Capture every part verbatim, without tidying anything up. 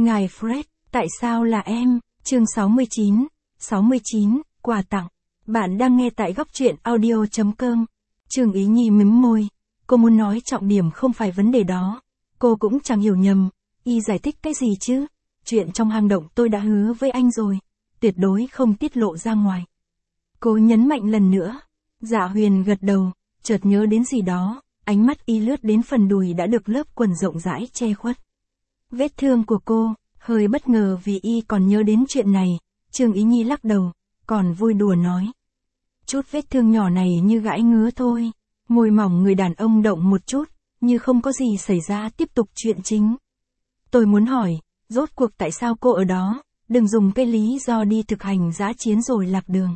Ngài Fred, tại sao là em? Chương sáu mươi chín, sáu mươi chín, quà tặng. Bạn đang nghe tại góc truyện audio chấm com. Trương Ý Nhi mím môi. Cô muốn nói trọng điểm không phải vấn đề đó. Cô cũng chẳng hiểu nhầm. Y giải thích cái gì chứ? Chuyện trong hang động tôi đã hứa với anh rồi. Tuyệt đối không tiết lộ ra ngoài. Cô nhấn mạnh lần nữa. Dạ Huyền gật đầu, chợt nhớ đến gì đó. Ánh mắt Y lướt đến phần đùi đã được lớp quần rộng rãi che khuất. Vết thương của cô, hơi bất ngờ vì Y còn nhớ đến chuyện này. Trương Ý Nhi lắc đầu, còn vui đùa nói. Chút vết thương nhỏ này như gãi ngứa thôi. Môi mỏng người đàn ông động một chút, như không có gì xảy ra, tiếp tục chuyện chính. Tôi muốn hỏi, rốt cuộc tại sao cô ở đó, đừng dùng cái lý do đi thực hành dã chiến rồi lạc đường.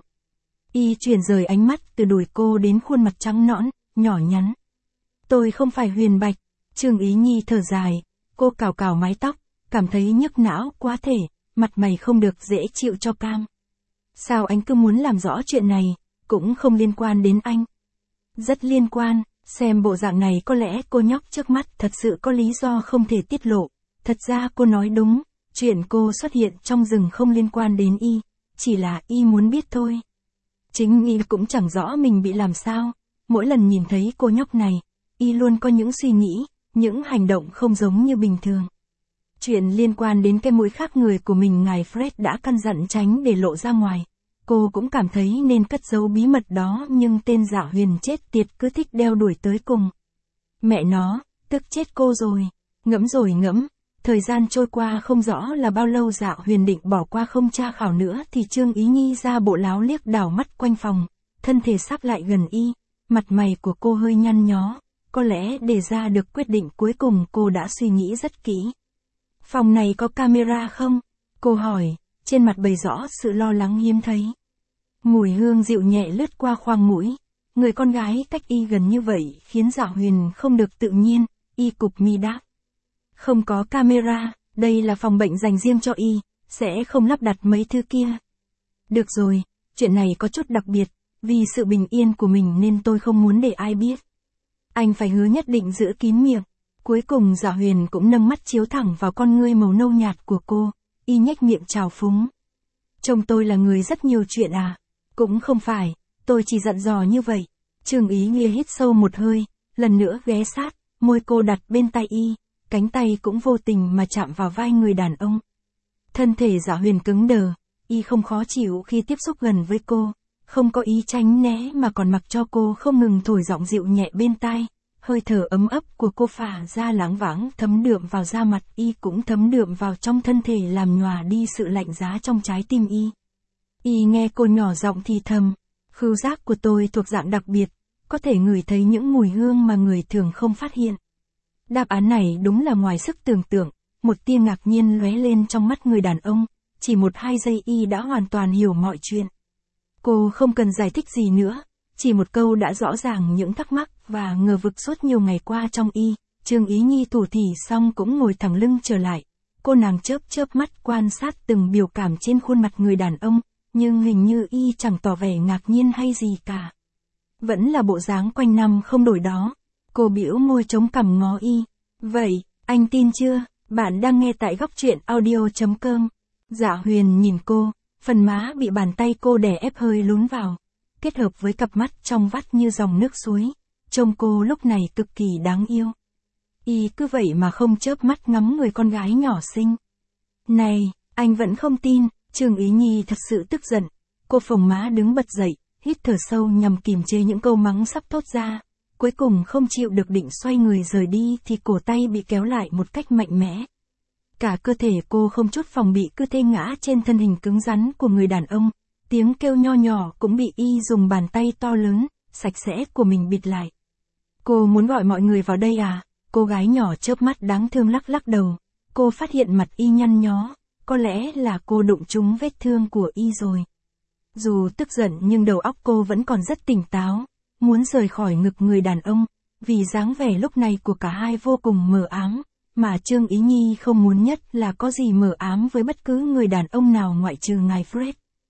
Y chuyển rời ánh mắt từ đùi cô đến khuôn mặt trắng nõn, nhỏ nhắn. Tôi không phải Huyền Bạch. Trương Ý Nhi thở dài, cô cào cào mái tóc, cảm thấy nhức não quá thể, mặt mày không được dễ chịu cho cam. Sao anh cứ muốn làm rõ chuyện này, cũng không liên quan đến anh. Rất liên quan, xem bộ dạng này có lẽ cô nhóc trước mắt thật sự có lý do không thể tiết lộ. Thật ra cô nói đúng, chuyện cô xuất hiện trong rừng không liên quan đến Y, chỉ là Y muốn biết thôi. Chính Y cũng chẳng rõ mình bị làm sao, mỗi lần nhìn thấy cô nhóc này, Y luôn có những suy nghĩ, những hành động không giống như bình thường. Chuyện liên quan đến cái mũi khác người của mình ngài Fred đã căn dặn tránh để lộ ra ngoài. Cô cũng cảm thấy nên cất giấu bí mật đó, nhưng tên Dạ Huyền chết tiệt cứ thích đeo đuổi tới cùng. Mẹ nó, tức chết cô rồi. Ngẫm rồi ngẫm, thời gian trôi qua không rõ là bao lâu. Dạ Huyền định bỏ qua không tra khảo nữa thì Trương Ý Nhi ra bộ láo liếc đảo mắt quanh phòng, thân thể sắp lại gần Y, mặt mày của cô hơi nhăn nhó. Có lẽ để ra được quyết định cuối cùng cô đã suy nghĩ rất kỹ. Phòng này có camera không? Cô hỏi, trên mặt bày rõ sự lo lắng hiếm thấy. Mùi hương dịu nhẹ lướt qua khoang mũi. Người con gái cách Y gần như vậy khiến Dạ Huyền không được tự nhiên. Y cụp mi đáp. Không có camera, đây là phòng bệnh dành riêng cho Y, sẽ không lắp đặt mấy thứ kia. Được rồi, chuyện này có chút đặc biệt, vì sự bình yên của mình nên tôi không muốn để ai biết. Anh phải hứa nhất định giữ kín miệng. Cuối cùng Dạ Huyền cũng nâng mắt chiếu thẳng vào con ngươi màu nâu nhạt của cô. Y nhếch miệng trào phúng. Trông tôi là người rất nhiều chuyện à? Cũng không phải, tôi chỉ dặn dò như vậy. Trương Ý Nhi hít sâu một hơi, lần nữa ghé sát, môi cô đặt bên tay Y, cánh tay cũng vô tình mà chạm vào vai người đàn ông. Thân thể Dạ Huyền cứng đờ, Y không khó chịu khi tiếp xúc gần với cô, không có ý tránh né mà còn mặc cho cô không ngừng thổi giọng dịu nhẹ bên tai. Hơi thở ấm ấp của cô phả ra láng váng thấm đượm vào da mặt Y, cũng thấm đượm vào trong thân thể làm nhòa đi sự lạnh giá trong trái tim Y. Y nghe cô nhỏ giọng thì thầm, khứu giác của tôi thuộc dạng đặc biệt, có thể ngửi thấy những mùi hương mà người thường không phát hiện. Đáp án này đúng là ngoài sức tưởng tượng, một tia ngạc nhiên lóe lên trong mắt người đàn ông, chỉ một hai giây Y đã hoàn toàn hiểu mọi chuyện. Cô không cần giải thích gì nữa, chỉ một câu đã rõ ràng những thắc mắc và ngờ vực suốt nhiều ngày qua trong Y. Trương Ý Nhi thủ thỉ xong cũng ngồi thẳng lưng trở lại. Cô nàng chớp chớp mắt quan sát từng biểu cảm trên khuôn mặt người đàn ông, nhưng hình như Y chẳng tỏ vẻ ngạc nhiên hay gì cả. Vẫn là bộ dáng quanh năm không đổi đó. Cô bĩu môi chống cằm ngó Y. Vậy, anh tin chưa? Bạn đang nghe tại góc truyện audio chấm com. Dạ Huyền nhìn cô, phần má bị bàn tay cô đè ép hơi lún vào, kết hợp với cặp mắt trong vắt như dòng nước suối. Trông cô lúc này cực kỳ đáng yêu. Y cứ vậy mà không chớp mắt ngắm người con gái nhỏ xinh. Này, anh vẫn không tin. Trương Ý Nhi thật sự tức giận. Cô phồng má đứng bật dậy, hít thở sâu nhằm kìm chế những câu mắng sắp thốt ra. Cuối cùng không chịu được định xoay người rời đi thì cổ tay bị kéo lại một cách mạnh mẽ. Cả cơ thể cô không chút phòng bị cứ thế ngã trên thân hình cứng rắn của người đàn ông. Tiếng kêu nho nhỏ cũng bị Y dùng bàn tay to lớn, sạch sẽ của mình bịt lại. Cô muốn gọi mọi người vào đây à? Cô gái nhỏ chớp mắt đáng thương lắc lắc đầu. Cô phát hiện mặt Y nhăn nhó, có lẽ là cô đụng trúng vết thương của Y rồi. Dù tức giận nhưng đầu óc cô vẫn còn rất tỉnh táo, muốn rời khỏi ngực người đàn ông, vì dáng vẻ lúc này của cả hai vô cùng mờ ám, mà Trương Ý Nhi không muốn nhất là có gì mờ ám với bất cứ người đàn ông nào ngoại trừ ngài Fred.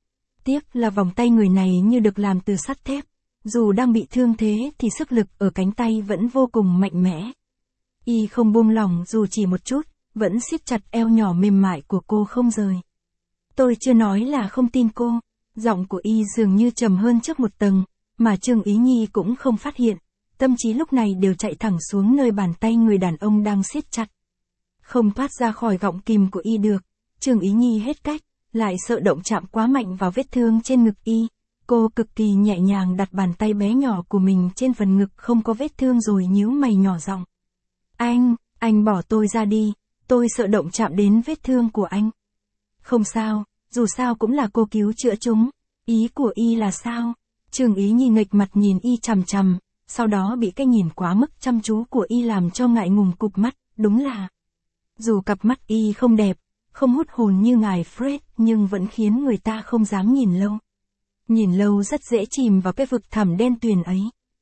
Tiếc là vòng tay người này như được làm từ sắt thép, dù đang bị thương thế thì sức lực ở cánh tay vẫn vô cùng mạnh mẽ. Y không buông lỏng dù chỉ một chút, vẫn siết chặt eo nhỏ mềm mại của cô không rời. Tôi chưa nói là không tin cô, giọng của y dường như trầm hơn trước một tầng, mà Trương Ý Nhi cũng không phát hiện, tâm trí lúc này đều chạy thẳng xuống nơi bàn tay người đàn ông đang siết chặt. Không thoát ra khỏi gọng kìm của y được, Trương Ý Nhi hết cách, lại sợ động chạm quá mạnh vào vết thương trên ngực y. Cô cực kỳ nhẹ nhàng đặt bàn tay bé nhỏ của mình trên phần ngực không có vết thương rồi nhíu mày nhỏ giọng. Anh, anh bỏ tôi ra đi, tôi sợ động chạm đến vết thương của anh. Không sao, dù sao cũng là cô cứu chữa chúng, ý của y là sao? Trương Ý Nhi nghệch mặt nhìn y chằm chằm, sau đó bị cái nhìn quá mức chăm chú của y làm cho ngại ngùng cụp mắt, đúng là. Dù cặp mắt y không đẹp, không hút hồn như ngài Fred nhưng vẫn khiến người ta không dám nhìn lâu. Nhìn lâu rất dễ chìm vào cái vực thẳm đen tuyền ấy.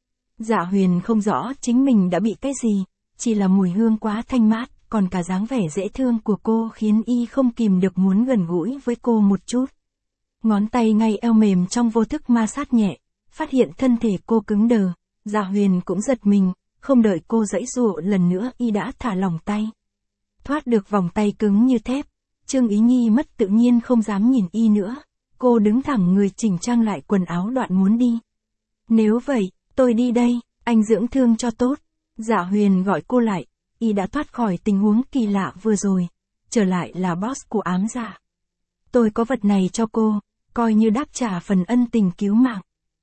Dạ Huyền không rõ chính mình đã bị cái gì, chỉ là mùi hương quá thanh mát, còn cả dáng vẻ dễ thương của cô khiến y không kìm được muốn gần gũi với cô một chút. Ngón tay ngay eo mềm trong vô thức ma sát nhẹ, phát hiện thân thể cô cứng đờ, Dạ Huyền cũng giật mình, không đợi cô giãy giụa lần nữa y đã thả lỏng tay. Thoát được vòng tay cứng như thép, Trương Ý Nhi mất tự nhiên không dám nhìn y nữa. Cô đứng thẳng người chỉnh trang lại quần áo đoạn muốn đi. Nếu vậy, tôi đi đây, anh dưỡng thương cho tốt. Dạ Huyền gọi cô lại, y đã thoát khỏi tình huống kỳ lạ vừa rồi, trở lại là boss của ám dạ. Tôi có vật này cho cô, coi như đáp trả phần ân tình cứu mạng.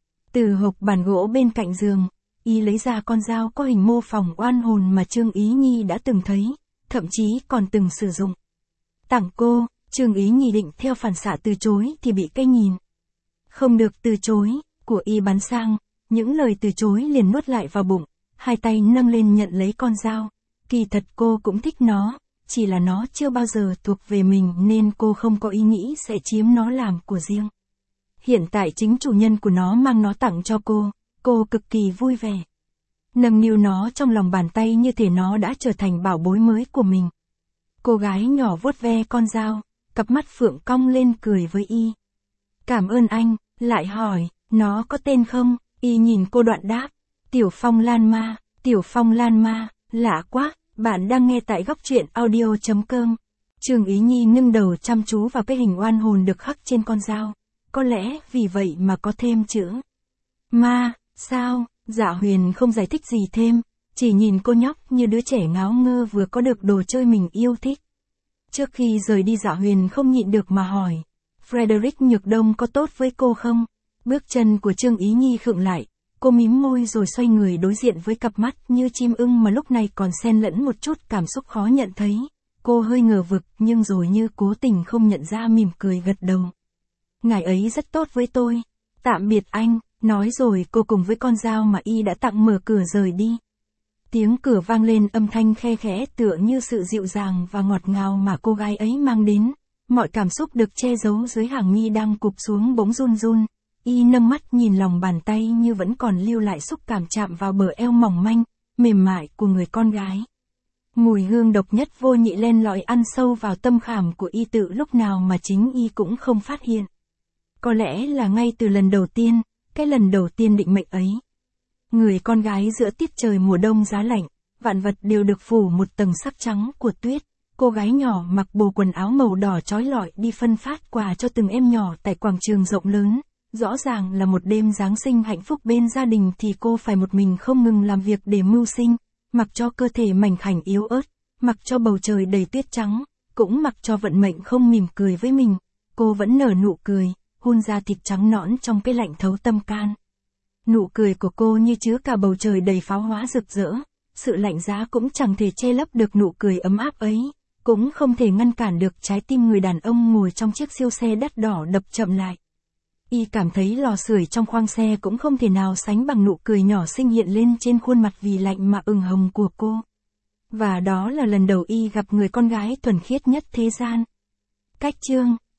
Từ hộp bàn gỗ bên cạnh giường, y lấy ra con dao có hình mô phỏng oan hồn mà Trương Ý Nhi đã từng thấy, thậm chí còn từng sử dụng. Tặng cô. Trương Ý Nhi định theo phản xạ từ chối thì bị cái nhìn không được từ chối của y bắn sang, những lời từ chối liền nuốt lại vào bụng, hai tay nâng lên nhận lấy con dao. Kỳ thật cô cũng thích nó, chỉ là nó chưa bao giờ thuộc về mình nên cô không có ý nghĩ sẽ chiếm nó làm của riêng. Hiện tại chính chủ nhân của nó mang nó tặng cho cô, cô cực kỳ vui vẻ. Nâng niu nó trong lòng bàn tay như thể nó đã trở thành bảo bối mới của mình. Cô gái nhỏ vuốt ve con dao, cặp mắt phượng cong lên cười với y. Cảm ơn anh, lại hỏi, nó có tên không? Y nhìn cô đoạn đáp, Tiểu Phong Lan Ma, Tiểu Phong Lan Ma, lạ quá, bạn đang nghe tại góc truyện audio chấm com. Trương Ý Nhi ngưng đầu chăm chú vào cái hình oan hồn được khắc trên con dao, có lẽ vì vậy mà có thêm chữ Ma, sao? Dạ Huyền không giải thích gì thêm, chỉ nhìn cô nhóc như đứa trẻ ngáo ngơ vừa có được đồ chơi mình yêu thích. Trước khi rời đi Dạ Huyền không nhịn được mà hỏi, Frederick Nhược Đông có tốt với cô không? Bước chân của Trương Ý Nhi khựng lại, cô mím môi rồi xoay người đối diện với cặp mắt như chim ưng mà lúc này còn xen lẫn một chút cảm xúc khó nhận thấy. Cô hơi ngờ vực nhưng rồi như cố tình không nhận ra mỉm cười gật đầu. Ngài ấy rất tốt với tôi. Tạm biệt anh, nói rồi cô cùng với con dao mà y đã tặng mở cửa rời đi. Tiếng cửa vang lên âm thanh khe khẽ tựa như sự dịu dàng và ngọt ngào mà cô gái ấy mang đến. Mọi cảm xúc được che giấu dưới hàng mi đang cụp xuống bỗng run run. Y nâng mắt nhìn lòng bàn tay như vẫn còn lưu lại xúc cảm chạm vào bờ eo mỏng manh, mềm mại của người con gái. Mùi hương độc nhất vô nhị len lỏi ăn sâu vào tâm khảm của y tự lúc nào mà chính y cũng không phát hiện. Có lẽ là ngay từ lần đầu tiên, cái lần đầu tiên định mệnh ấy. Người con gái giữa tiết trời mùa đông giá lạnh, vạn vật đều được phủ một tầng sắc trắng của tuyết. Cô gái nhỏ mặc bộ quần áo màu đỏ chói lọi đi phân phát quà cho từng em nhỏ tại quảng trường rộng lớn. Rõ ràng là một đêm Giáng sinh hạnh phúc bên gia đình thì cô phải một mình không ngừng làm việc để mưu sinh, mặc cho cơ thể mảnh khảnh yếu ớt, mặc cho bầu trời đầy tuyết trắng, cũng mặc cho vận mệnh không mỉm cười với mình. Cô vẫn nở nụ cười, hun ra thịt trắng nõn trong cái lạnh thấu tâm can. Nụ cười của cô như chứa cả bầu trời đầy pháo hoa rực rỡ, sự lạnh giá cũng chẳng thể che lấp được nụ cười ấm áp ấy, cũng không thể ngăn cản được trái tim người đàn ông ngồi trong chiếc siêu xe đắt đỏ đập chậm lại. Y cảm thấy lò sưởi trong khoang xe cũng không thể nào sánh bằng nụ cười nhỏ xinh hiện lên trên khuôn mặt vì lạnh mà ửng hồng của cô. Và đó là lần đầu Y gặp người con gái thuần khiết nhất thế gian. Cách chương